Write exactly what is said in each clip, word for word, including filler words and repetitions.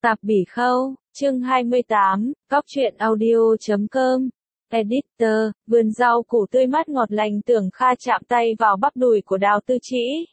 Tạp Bỉ Khâu, chương hai mươi tám, Cóc truyện audio chấm com. Editor, vườn rau củ tươi mát ngọt lành. Tưởng Kha chạm tay vào bắp đùi của Đào Tư Trĩ.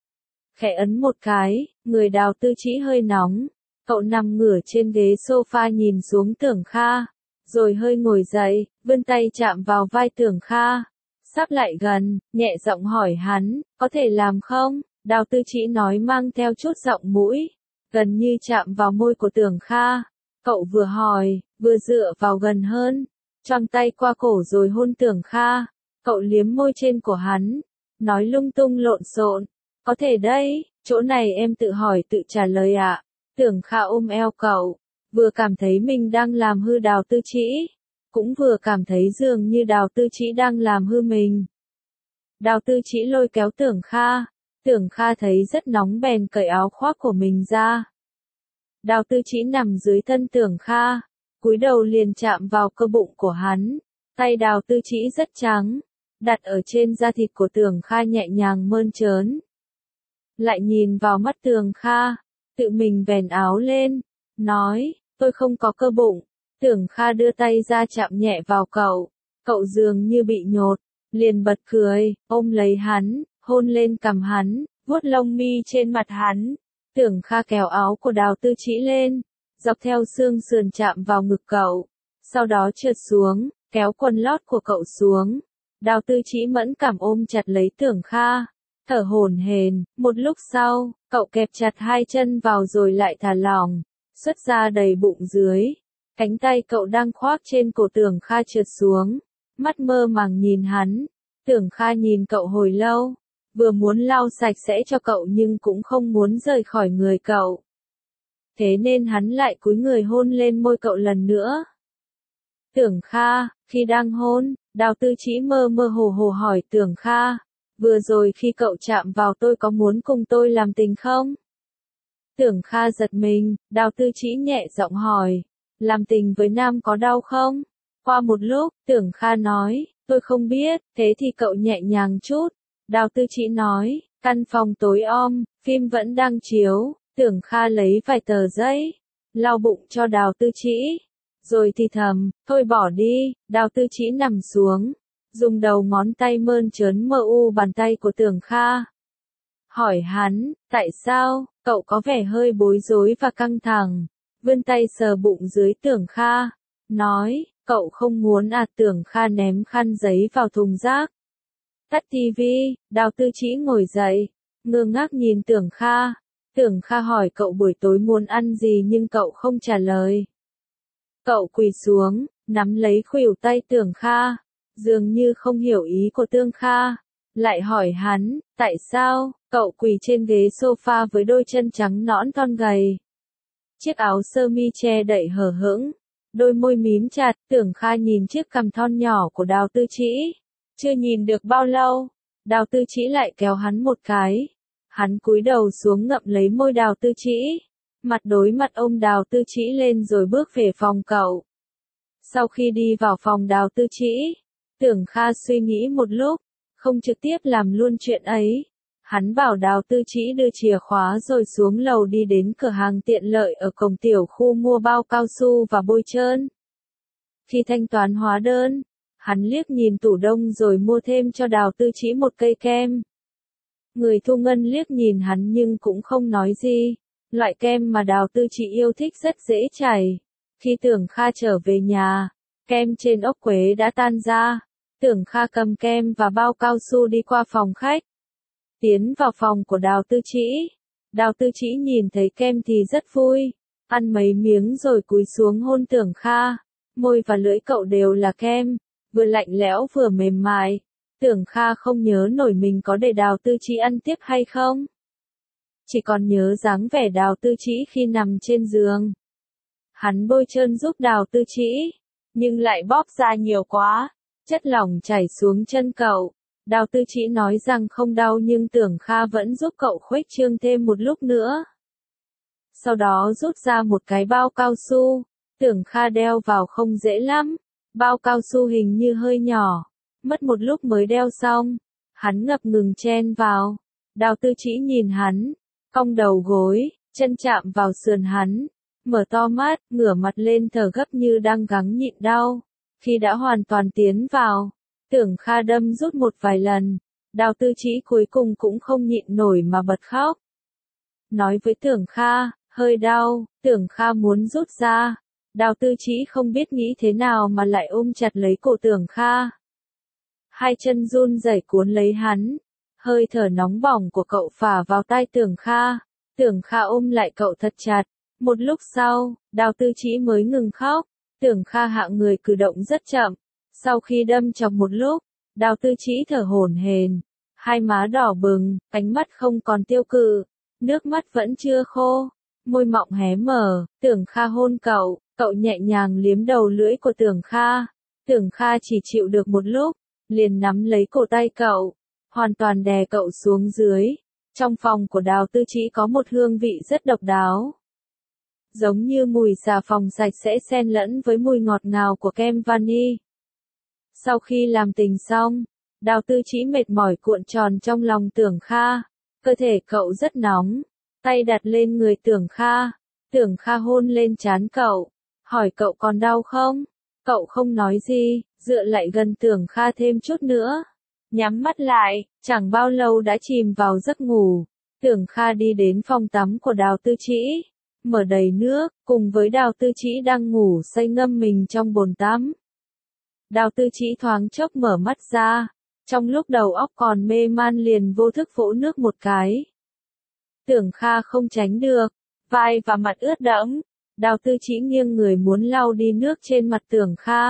Khẽ ấn một cái, người Đào Tư Trĩ hơi nóng. Cậu nằm ngửa trên ghế sofa nhìn xuống Tưởng Kha, rồi hơi ngồi dậy, vươn tay chạm vào vai Tưởng Kha. Sắp lại gần, nhẹ giọng hỏi hắn, có thể làm không? Đào Tư Trĩ nói mang theo chút giọng mũi, gần như chạm vào môi của Tưởng Kha. Cậu vừa hỏi, vừa dựa vào gần hơn, choàng tay qua cổ rồi hôn Tưởng Kha. Cậu liếm môi trên của hắn, nói lung tung lộn xộn, có thể đấy, chỗ này em tự hỏi tự trả lời ạ. À? Tưởng Kha ôm eo cậu, vừa cảm thấy mình đang làm hư Đào Tư Trĩ, cũng vừa cảm thấy dường như Đào Tư Trĩ đang làm hư mình. Đào Tư Trĩ lôi kéo Tưởng Kha, Tưởng Kha thấy rất nóng bèn cởi áo khoác của mình ra. Đào Tư Trĩ nằm dưới thân Tưởng Kha, cúi đầu liền chạm vào cơ bụng của hắn. Tay Đào Tư Trĩ rất trắng, đặt ở trên da thịt của Tưởng Kha nhẹ nhàng mơn trớn. Lại nhìn vào mắt Tưởng Kha, tự mình vén áo lên, nói, tôi không có cơ bụng. Tưởng Kha đưa tay ra chạm nhẹ vào cậu, cậu dường như bị nhột, liền bật cười, ôm lấy hắn, hôn lên cằm hắn, vuốt lông mi trên mặt hắn. Tưởng Kha kéo áo của Đào Tư Trĩ lên, dọc theo xương sườn chạm vào ngực cậu, sau đó trượt xuống, kéo quần lót của cậu xuống. Đào Tư Trĩ mẫn cảm ôm chặt lấy Tưởng Kha, thở hổn hển. Một lúc sau, cậu kẹp chặt hai chân vào rồi lại thả lỏng, xuất ra đầy bụng dưới. Cánh tay cậu đang khoác trên cổ Tưởng Kha trượt xuống, mắt mơ màng nhìn hắn. Tưởng Kha nhìn cậu hồi lâu, vừa muốn lau sạch sẽ cho cậu nhưng cũng không muốn rời khỏi người cậu. Thế nên hắn lại cúi người hôn lên môi cậu lần nữa. Tưởng Kha, khi đang hôn, Đào Tư Trĩ mơ mơ hồ hồ hỏi Tưởng Kha, vừa rồi khi cậu chạm vào tôi có muốn cùng tôi làm tình không? Tưởng Kha giật mình, Đào Tư Trĩ nhẹ giọng hỏi, làm tình với nam có đau không? Qua một lúc, Tưởng Kha nói, tôi không biết, thế thì cậu nhẹ nhàng chút. Đào Tư Trĩ nói, căn phòng tối om, phim vẫn đang chiếu. Tưởng Kha lấy vài tờ giấy, lau bụng cho Đào Tư Trĩ, rồi thì thầm, thôi bỏ đi. Đào Tư Trĩ nằm xuống, dùng đầu ngón tay mơn trớn mờ u bàn tay của Tưởng Kha. Hỏi hắn, tại sao? Cậu có vẻ hơi bối rối và căng thẳng, vươn tay sờ bụng dưới Tưởng Kha, nói, cậu không muốn à? Tưởng Kha ném khăn giấy vào thùng rác. Tắt tivi, Đào Tư Trĩ ngồi dậy, ngơ ngác nhìn Tưởng Kha. Tưởng Kha hỏi cậu buổi tối muốn ăn gì nhưng cậu không trả lời. Cậu quỳ xuống, nắm lấy khuỷu tay Tưởng Kha, dường như không hiểu ý của Tưởng Kha. Lại hỏi hắn, tại sao? Cậu quỳ trên ghế sofa với đôi chân trắng nõn thon gầy. Chiếc áo sơ mi che đậy hở hững, đôi môi mím chặt. Tưởng Kha nhìn chiếc cằm thon nhỏ của Đào Tư Trĩ. Chưa nhìn được bao lâu, Đào Tư Trĩ lại kéo hắn một cái. Hắn cúi đầu xuống ngậm lấy môi Đào Tư Trĩ, mặt đối mặt ôm Đào Tư Trĩ lên rồi bước về phòng cậu. Sau khi đi vào phòng Đào Tư Trĩ, Tưởng Kha suy nghĩ một lúc, không trực tiếp làm luôn chuyện ấy. Hắn bảo Đào Tư Trĩ đưa chìa khóa rồi xuống lầu đi đến cửa hàng tiện lợi ở cổng tiểu khu mua bao cao su và bôi trơn. Khi thanh toán hóa đơn, hắn liếc nhìn tủ đông rồi mua thêm cho Đào Tư Trĩ một cây kem. Người thu ngân liếc nhìn hắn nhưng cũng không nói gì. Loại kem mà Đào Tư Trĩ yêu thích rất dễ chảy. Khi Tưởng Kha trở về nhà, kem trên ốc quế đã tan ra. Tưởng Kha cầm kem và bao cao su đi qua phòng khách, tiến vào phòng của Đào Tư Trĩ. Đào Tư Trĩ nhìn thấy kem thì rất vui, ăn mấy miếng rồi cúi xuống hôn Tưởng Kha. Môi và lưỡi cậu đều là kem, vừa lạnh lẽo vừa mềm mại. Tưởng Kha không nhớ nổi mình có để Đào Tư Trĩ ăn tiếp hay không. Chỉ còn nhớ dáng vẻ Đào Tư Trĩ khi nằm trên giường. Hắn bôi trơn giúp Đào Tư Trĩ, nhưng lại bóp ra nhiều quá, chất lỏng chảy xuống chân cậu. Đào Tư Trĩ nói rằng không đau nhưng Tưởng Kha vẫn giúp cậu khuếch trương thêm một lúc nữa. Sau đó rút ra một cái bao cao su. Tưởng Kha đeo vào không dễ lắm, bao cao su hình như hơi nhỏ. Mất một lúc mới đeo xong, hắn ngập ngừng chen vào. Đào Tư Trĩ nhìn hắn, cong đầu gối, chân chạm vào sườn hắn, mở to mắt, ngửa mặt lên thở gấp như đang gắng nhịn đau. Khi đã hoàn toàn tiến vào, Tưởng Kha đâm rút một vài lần, Đào Tư Chỉ cuối cùng cũng không nhịn nổi mà bật khóc. Nói với Tưởng Kha, hơi đau, Tưởng Kha muốn rút ra. Đào Tư Chỉ không biết nghĩ thế nào mà lại ôm chặt lấy cổ Tưởng Kha. Hai chân run rẩy cuốn lấy hắn, hơi thở nóng bỏng của cậu phả vào tai Tưởng Kha. Tưởng Kha ôm lại cậu thật chặt. Một lúc sau, Đào Tư Chỉ mới ngừng khóc. Tưởng Kha hạng người cử động rất chậm. Sau khi đâm chọc một lúc, Đào Tư Chỉ thở hổn hển, hai má đỏ bừng, ánh mắt không còn tiêu cự, nước mắt vẫn chưa khô, môi mọng hé mở. Tưởng Kha hôn cậu, cậu nhẹ nhàng liếm đầu lưỡi của Tưởng Kha. Tưởng Kha chỉ chịu được một lúc, liền nắm lấy cổ tay cậu, hoàn toàn đè cậu xuống dưới. Trong phòng của Đào Tư Chỉ có một hương vị rất độc đáo, giống như mùi xà phòng sạch sẽ xen lẫn với mùi ngọt ngào của kem vani. Sau khi làm tình xong, Đào Tư Chỉ mệt mỏi cuộn tròn trong lòng Tưởng Kha. Cơ thể cậu rất nóng, tay đặt lên người Tưởng Kha. Tưởng Kha hôn lên trán cậu, hỏi cậu còn đau không? Cậu không nói gì, dựa lại gần Tưởng Kha thêm chút nữa. Nhắm mắt lại, chẳng bao lâu đã chìm vào giấc ngủ. Tưởng Kha đi đến phòng tắm của Đào Tư Chỉ, mở đầy nước, cùng với Đào Tư Chỉ đang ngủ say ngâm mình trong bồn tắm. Đào Tư Chỉ thoáng chốc mở mắt ra, trong lúc đầu óc còn mê man liền vô thức vỗ nước một cái. Tưởng Kha không tránh được, vai và mặt ướt đẫm. Đào Tư Chỉ nghiêng người muốn lau đi nước trên mặt Tưởng Kha.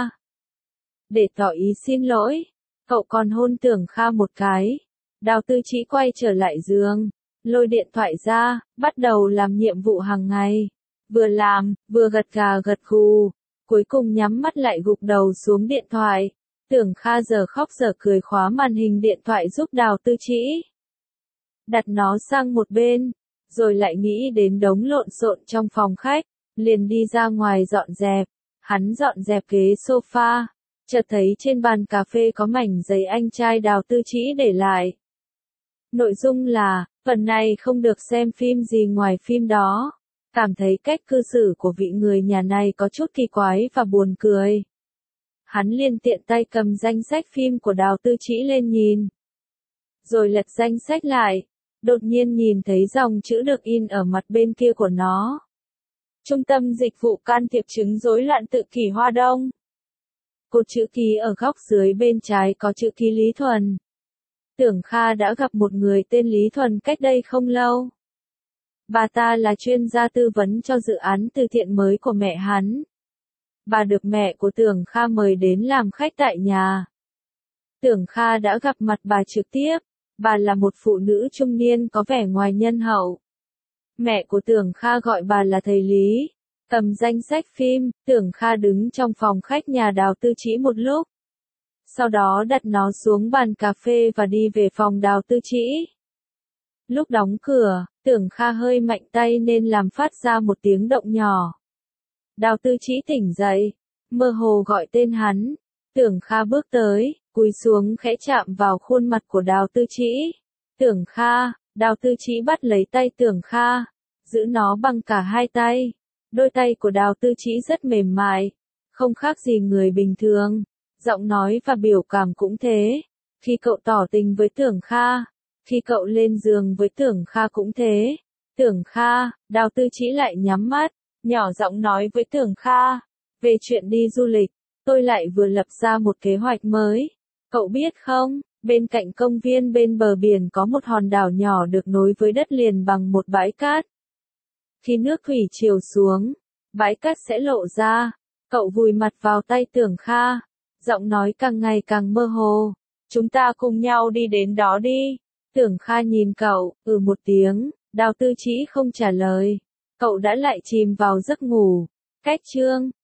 Để tỏ ý xin lỗi, cậu còn hôn Tưởng Kha một cái. Đào Tư Chỉ quay trở lại giường, lôi điện thoại ra, bắt đầu làm nhiệm vụ hàng ngày. Vừa làm, vừa gật gà gật gù, cuối cùng nhắm mắt lại gục đầu xuống điện thoại. Tưởng Kha giờ khóc giờ cười khóa màn hình điện thoại giúp Đào Tư Chỉ, đặt nó sang một bên, rồi lại nghĩ đến đống lộn xộn trong phòng khách, liền đi ra ngoài dọn dẹp. Hắn dọn dẹp ghế sofa, chợt thấy trên bàn cà phê có mảnh giấy anh trai Đào Tư Chỉ để lại. Nội dung là, phần này không được xem phim gì ngoài phim đó. Cảm thấy cách cư xử của vị người nhà này có chút kỳ quái và buồn cười. Hắn liền tiện tay cầm danh sách phim của Đào Tư Chỉ lên nhìn. Rồi lật danh sách lại, đột nhiên nhìn thấy dòng chữ được in ở mặt bên kia của nó. Trung tâm dịch vụ can thiệp chứng rối loạn tự kỷ Hoa Đông. Cột chữ ký ở góc dưới bên trái có chữ ký Lý Thuần. Tưởng Kha đã gặp một người tên Lý Thuần cách đây không lâu. Bà ta là chuyên gia tư vấn cho dự án từ thiện mới của mẹ hắn. Bà được mẹ của Tưởng Kha mời đến làm khách tại nhà. Tưởng Kha đã gặp mặt bà trực tiếp. Bà là một phụ nữ trung niên có vẻ ngoài nhân hậu. Mẹ của Tưởng Kha gọi bà là thầy Lý. Cầm danh sách phim, Tưởng Kha đứng trong phòng khách nhà Đào Tư Chỉ một lúc. Sau đó đặt nó xuống bàn cà phê và đi về phòng Đào Tư Chỉ. Lúc đóng cửa, Tưởng Kha hơi mạnh tay nên làm phát ra một tiếng động nhỏ. Đào Tư Chỉ tỉnh dậy, mơ hồ gọi tên hắn. Tưởng Kha bước tới, cúi xuống khẽ chạm vào khuôn mặt của Đào Tư Chỉ. Tưởng Kha, Đào Tư Chỉ bắt lấy tay Tưởng Kha, giữ nó bằng cả hai tay. Đôi tay của Đào Tư Chỉ rất mềm mại, không khác gì người bình thường. Giọng nói và biểu cảm cũng thế. Khi cậu tỏ tình với Tưởng Kha, khi cậu lên giường với Tưởng Kha cũng thế. Tưởng Kha, Đào Tư Chỉ lại nhắm mắt, nhỏ giọng nói với Tưởng Kha, về chuyện đi du lịch, tôi lại vừa lập ra một kế hoạch mới. Cậu biết không, bên cạnh công viên bên bờ biển có một hòn đảo nhỏ được nối với đất liền bằng một bãi cát. Khi nước thủy triều xuống, bãi cát sẽ lộ ra. Cậu vùi mặt vào tay Tưởng Kha, giọng nói càng ngày càng mơ hồ. Chúng ta cùng nhau đi đến đó đi. Tưởng Kha nhìn cậu, ừ một tiếng. Đào Tư Chỉ không trả lời. Cậu đã lại chìm vào giấc ngủ. Cách chương